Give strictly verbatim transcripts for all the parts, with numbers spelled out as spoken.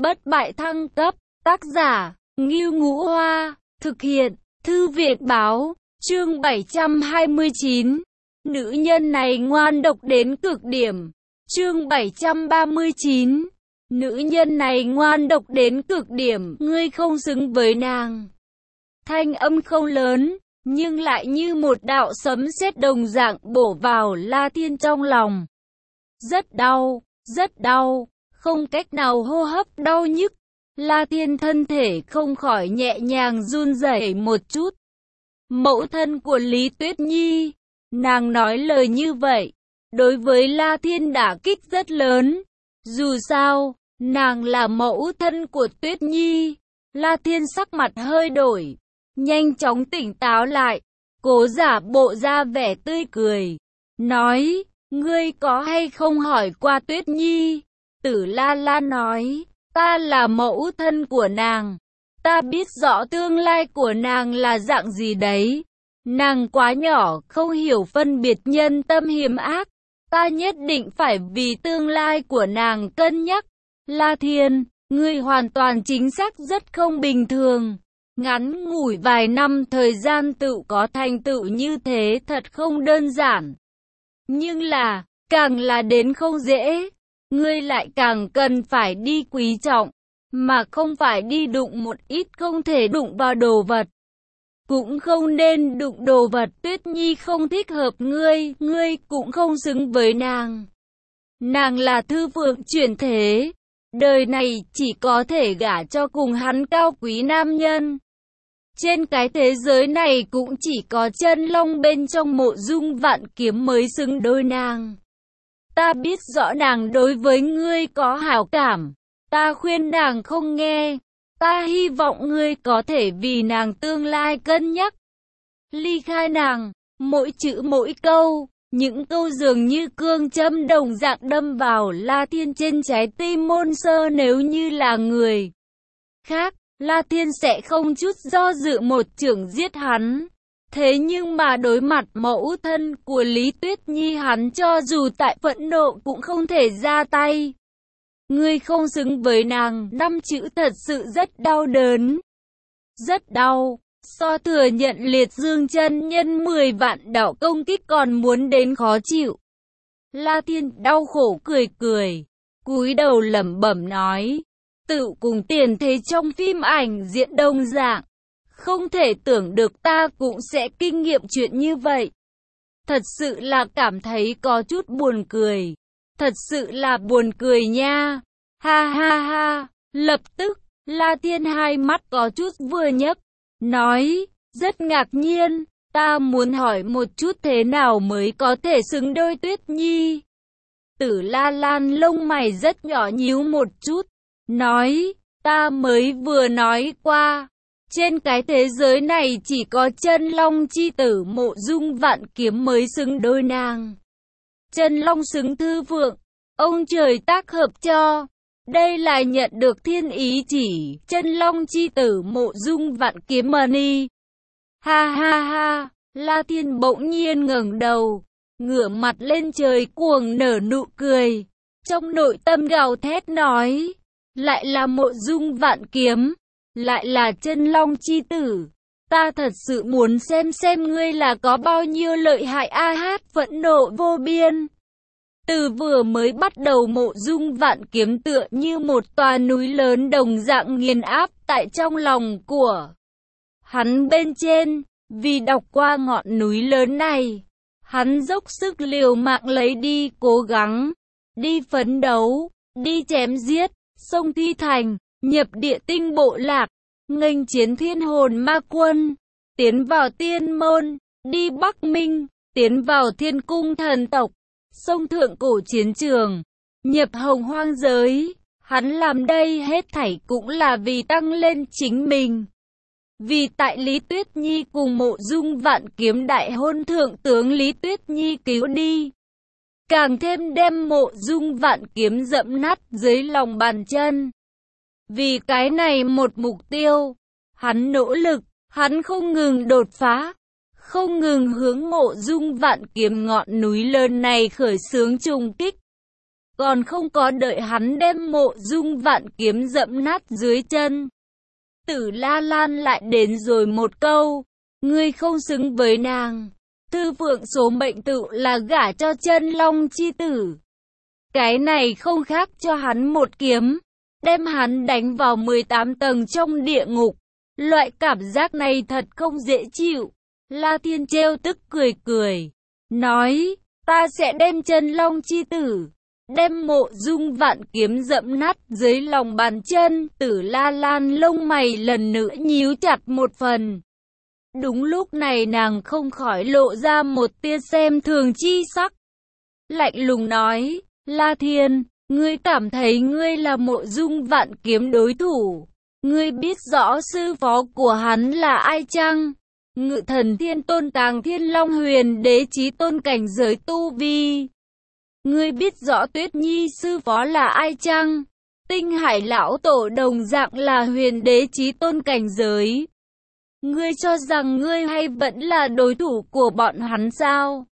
bất bại thăng cấp, tác giả, Ngưu Ngũ Hoa, thực hiện, Thư viện báo, chương bảy trăm hai mươi chín. Nữ nhân này ngoan độc đến cực điểm. Chương bảy trăm ba mươi chín. Nữ nhân này ngoan độc đến cực điểm, ngươi không xứng với nàng. Thanh âm không lớn, nhưng lại như một đạo sấm sét đồng dạng bổ vào La Thiên trong lòng. Rất đau, rất đau, không cách nào hô hấp, đau nhức. La Thiên thân thể không khỏi nhẹ nhàng run rẩy một chút. Mẫu thân của Lý Tuyết Nhi, nàng nói lời như vậy, đối với La Thiên đả kích rất lớn. Dù sao, nàng là mẫu thân của Tuyết Nhi. La Thiên sắc mặt hơi đổi, nhanh chóng tỉnh táo lại, cố giả bộ ra vẻ tươi cười, nói, ngươi có hay không hỏi qua Tuyết Nhi? Tử La La nói, ta là mẫu thân của nàng, ta biết rõ tương lai của nàng là dạng gì đấy. Nàng quá nhỏ, không hiểu phân biệt nhân tâm hiểm ác, ta nhất định phải vì tương lai của nàng cân nhắc. La Thiên, ngươi hoàn toàn chính xác rất không bình thường. Ngắn ngủi vài năm thời gian tự có thành tựu như thế thật không đơn giản. Nhưng là, càng là đến không dễ, ngươi lại càng cần phải đi quý trọng, mà không phải đi đụng một ít không thể đụng vào đồ vật. Cũng không nên đụng đồ vật. Tuyết Nhi không thích hợp ngươi, ngươi cũng không xứng với nàng. Nàng là thư phượng chuyển thế, đời này chỉ có thể gả cho cùng hắn cao quý nam nhân. Trên cái thế giới này cũng chỉ có Chân Long bên trong Mộ Dung Vạn Kiếm mới xứng đôi nàng. Ta biết rõ nàng đối với ngươi có hảo cảm, ta khuyên nàng không nghe. Ta hy vọng ngươi có thể vì nàng tương lai cân nhắc. Ly khai nàng, mỗi chữ mỗi câu, những câu dường như cương châm đồng dạng đâm vào La Thiên trên trái tim môn sơ. Nếu như là người khác, La Thiên sẽ không chút do dự một chưởng giết hắn. Thế nhưng mà đối mặt mẫu thân của Lý Tuyết Nhi, hắn cho dù tại phẫn nộ cũng không thể ra tay. Ngươi không xứng với nàng, năm chữ thật sự rất đau đớn. Rất đau, so thừa nhận liệt dương chân nhân mười vạn đạo công kích còn muốn đến khó chịu. La Thiên đau khổ cười cười, cúi đầu lẩm bẩm nói, tự cùng tiền thế trong phim ảnh diễn đồng dạng. Không thể tưởng được ta cũng sẽ kinh nghiệm chuyện như vậy. Thật sự là cảm thấy có chút buồn cười. Thật sự là buồn cười nha. Ha ha ha. Lập tức, La Thiên hai mắt có chút vừa nhấc, nói, rất ngạc nhiên, ta muốn hỏi một chút thế nào mới có thể xứng đôi Tuyết Nhi. Tử La Lan lông mày rất nhỏ nhíu một chút, nói, ta mới vừa nói qua, trên cái thế giới này chỉ có Chân Long chi tử Mộ Dung Vạn Kiếm mới xứng đôi nàng. Chân Long xứng thư phượng, ông trời tác hợp cho. Đây là nhận được thiên ý chỉ, Chân Long chi tử Mộ Dung Vạn Kiếm Mani. Ha ha ha, La Thiên bỗng nhiên ngẩng đầu, ngửa mặt lên trời cuồng nở nụ cười. Trong nội tâm gào thét nói, lại là Mộ Dung Vạn Kiếm, lại là Chân Long chi tử. Ta thật sự muốn xem xem ngươi là có bao nhiêu lợi hại. A hát phẫn nộ vô biên. Từ vừa mới bắt đầu Mộ Dung Vạn Kiếm tựa như một tòa núi lớn đồng dạng nghiền áp tại trong lòng của hắn bên trên. Vì đọc qua ngọn núi lớn này, hắn dốc sức liều mạng lấy đi cố gắng, đi phấn đấu, đi chém giết, xông Thi Thành, nhập địa tinh bộ lạc, nghênh chiến thiên hồn ma quân, tiến vào tiên môn, đi Bắc Minh, tiến vào thiên cung thần tộc, xông thượng cổ chiến trường, nhập hồng hoang giới. Hắn làm đây hết thảy cũng là vì tăng lên chính mình. Vì tại Lý Tuyết Nhi cùng Mộ Dung Vạn Kiếm đại hôn thượng tướng Lý Tuyết Nhi cứu đi, càng thêm đem Mộ Dung Vạn Kiếm dẫm nát dưới lòng bàn chân. Vì cái này một mục tiêu, hắn nỗ lực, hắn không ngừng đột phá, không ngừng hướng Mộ Dung Vạn Kiếm ngọn núi lớn này khởi xướng trùng kích. còn không có đợi hắn đem Mộ Dung Vạn Kiếm dẫm nát dưới chân. Tử La Lan lại đến rồi một câu, ngươi không xứng với nàng. Thư Phượng số mệnh tự là gả cho Chân Long chi tử. Cái này không khác cho hắn một kiếm, đem hắn đánh vào mười tám tầng trong địa ngục. Loại cảm giác này thật không dễ chịu. La Thiên trêu tức cười cười, nói, ta sẽ đem Chân Long chi tử, đem Mộ Dung Vạn Kiếm dẫm nát dưới lòng bàn chân. Tử La Lan lông mày lần nữa nhíu chặt một phần. Đúng lúc này nàng không khỏi lộ ra một tia xem thường chi sắc. Lạnh lùng nói, La Thiên, ngươi cảm thấy ngươi là Mộ Dung Vạn Kiếm đối thủ? Ngươi biết rõ sư phó của hắn là ai chăng? Ngự Thần Thiên Tôn Tàng Thiên Long Huyền Đế Chí Tôn cảnh giới tu vi. Ngươi biết rõ Tuyết Nhi sư phó là ai chăng? Tinh Hải lão tổ đồng dạng là Huyền Đế Chí Tôn cảnh giới. Ngươi cho rằng ngươi hay vẫn là đối thủ của bọn hắn sao?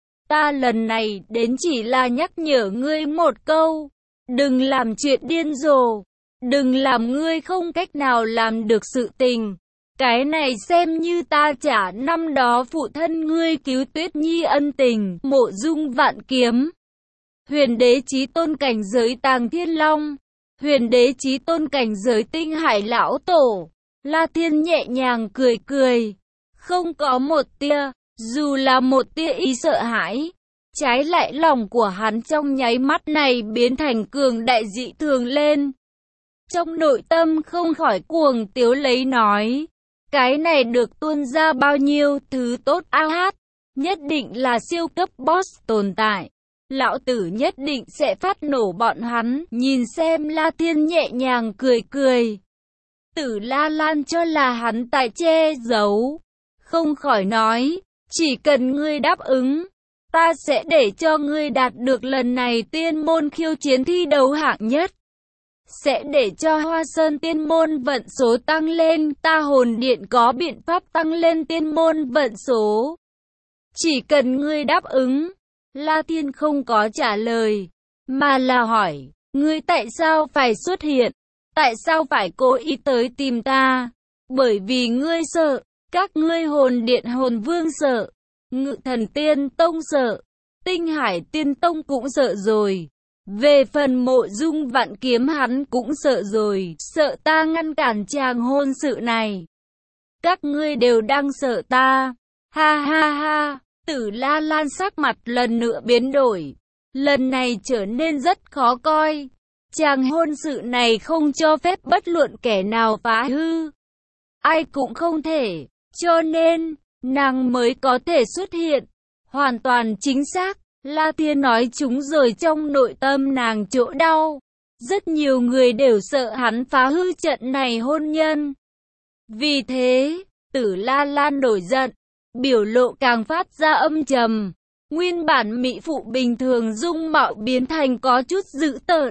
Ta lần này đến chỉ là nhắc nhở ngươi một câu, đừng làm chuyện điên rồ, đừng làm ngươi không cách nào làm được sự tình. Cái này xem như ta trả năm đó phụ thân ngươi cứu Tuyết Nhi ân tình. Mộ Dung Vạn Kiếm, Huyền Đế Chí Tôn cảnh giới Tàng Thiên Long, Huyền Đế Chí Tôn cảnh giới Tinh Hải lão tổ. La Thiên nhẹ nhàng cười cười, không có một tia, dù là một tia ý sợ hãi. Trái lại lòng của hắn trong nháy mắt này biến thành cường đại dị thường lên. Trong nội tâm không khỏi cuồng tiếu lấy nói, cái này được tuôn ra bao nhiêu thứ tốt a hát, nhất định là siêu cấp boss tồn tại. Lão tử nhất định sẽ phát nổ bọn hắn. Nhìn xem La Thiên nhẹ nhàng cười cười, Tử La Lan cho là hắn tại che giấu, không khỏi nói, chỉ cần ngươi đáp ứng, ta sẽ để cho ngươi đạt được lần này tiên môn khiêu chiến thi đấu hạng nhất. Sẽ để cho Hoa Sơn tiên môn vận số tăng lên, ta hồn điện có biện pháp tăng lên tiên môn vận số. Chỉ cần ngươi đáp ứng. La Thiên không có trả lời, mà là hỏi, ngươi tại sao phải xuất hiện? Tại sao phải cố ý tới tìm ta? Bởi vì ngươi sợ, các ngươi hồn điện hồn vương sợ, Ngự Thần Tiên Tông sợ, Tinh Hải Tiên Tông cũng sợ rồi. Về phần Mộ Dung Vạn Kiếm hắn cũng sợ rồi, sợ ta ngăn cản chàng hôn sự này. Các ngươi đều đang sợ ta, ha ha ha. Tử La Lan sắc mặt lần nữa biến đổi, lần này trở nên rất khó coi. Chàng hôn sự này không cho phép bất luận kẻ nào phá hư, ai cũng không thể, cho nên nàng mới có thể xuất hiện. Hoàn toàn chính xác, La Thiên nói chúng rồi, trong nội tâm nàng chỗ đau. Rất nhiều người đều sợ hắn phá hư trận này hôn nhân. Vì thế, Tử La Lan nổi giận, biểu lộ càng phát ra âm trầm. Nguyên bản mỹ phụ bình thường dung mạo biến thành có chút dữ tợn.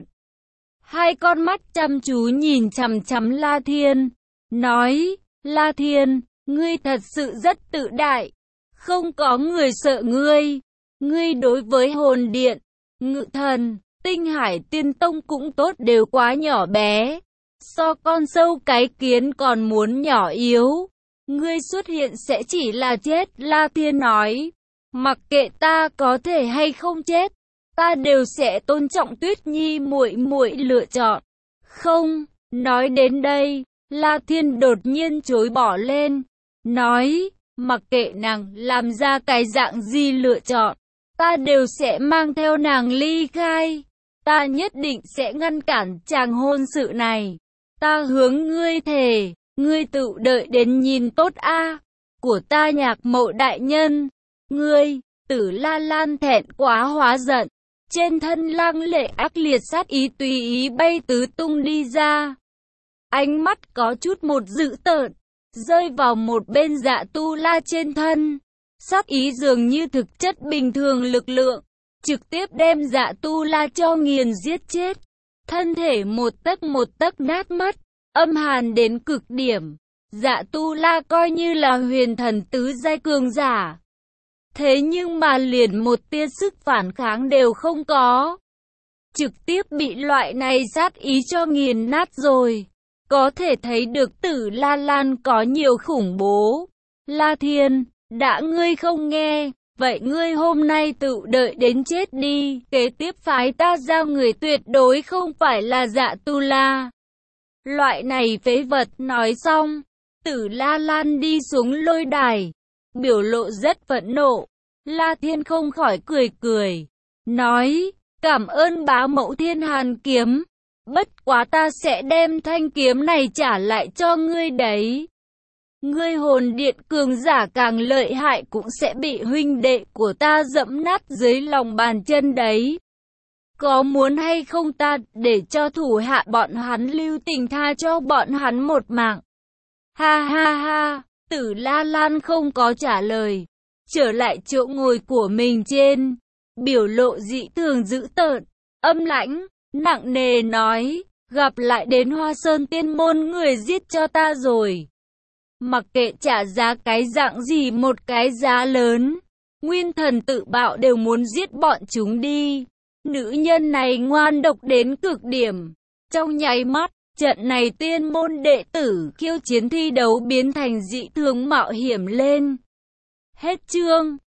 Hai con mắt chăm chú nhìn chằm chằm La Thiên, nói, La Thiên, ngươi thật sự rất tự đại, không có người sợ ngươi. Ngươi đối với hồn điện, Ngự Thần, Tinh Hải Tiên Tông cũng tốt đều quá nhỏ bé, so con sâu cái kiến còn muốn nhỏ yếu. Ngươi xuất hiện sẽ chỉ là chết. La Thiên nói, mặc kệ ta có thể hay không chết, ta đều sẽ tôn trọng Tuyết Nhi muội muội lựa chọn. Không, nói đến đây, La Thiên đột nhiên chối bỏ lên, nói, mặc kệ nàng làm ra cái dạng gì lựa chọn, ta đều sẽ mang theo nàng ly khai. Ta nhất định sẽ ngăn cản chàng hôn sự này. Ta hướng ngươi thề, ngươi tự đợi đến nhìn tốt a của ta Nhạc Mậu đại nhân. Ngươi, Tử La Lan thẹn quá hóa giận, trên thân lăng lệ ác liệt sát ý tùy ý bay tứ tung đi ra. Ánh mắt có chút một dữ tợn, rơi vào một bên Dạ Tu La trên thân. Sát ý dường như thực chất bình thường lực lượng, trực tiếp đem Dạ Tu La cho nghiền giết chết. Thân thể một tấc một tấc nát mất, âm hàn đến cực điểm. Dạ Tu La coi như là huyền thần tứ giai cường giả, thế nhưng mà liền một tia sức phản kháng đều không có. trực tiếp bị loại này sát ý cho nghiền nát rồi. Có thể thấy được Tử La Lan có nhiều khủng bố. La Thiên, đã ngươi không nghe, vậy ngươi hôm nay tự đợi đến chết đi. Kế tiếp phái ta giao người tuyệt đối không phải là Dạ Tu La. Loại này phế vật. Nói xong, Tử La Lan đi xuống lôi đài, biểu lộ rất phẫn nộ. La Thiên không khỏi cười cười, nói, cảm ơn bá mẫu Thiên Hàn kiếm, bất quá ta sẽ đem thanh kiếm này trả lại cho ngươi đấy. Ngươi hồn điện cường giả càng lợi hại cũng sẽ bị huynh đệ của ta dẫm nát dưới lòng bàn chân đấy. Có muốn hay không ta để cho thủ hạ bọn hắn lưu tình tha cho bọn hắn một mạng? Ha ha ha, Tử La Lan không có trả lời, trở lại chỗ ngồi của mình trên, biểu lộ dị thường dữ tợn, âm lãnh, nặng nề nói, gặp lại đến Hoa Sơn Tiên Môn người giết cho ta rồi. Mặc kệ trả giá cái dạng gì, một cái giá lớn, Nguyên Thần Tự Bạo đều muốn giết bọn chúng đi. Nữ nhân này ngoan độc đến cực điểm. Trong nháy mắt, trận này tiên môn đệ tử khiêu chiến thi đấu biến thành dị thường mạo hiểm lên. Hết chương.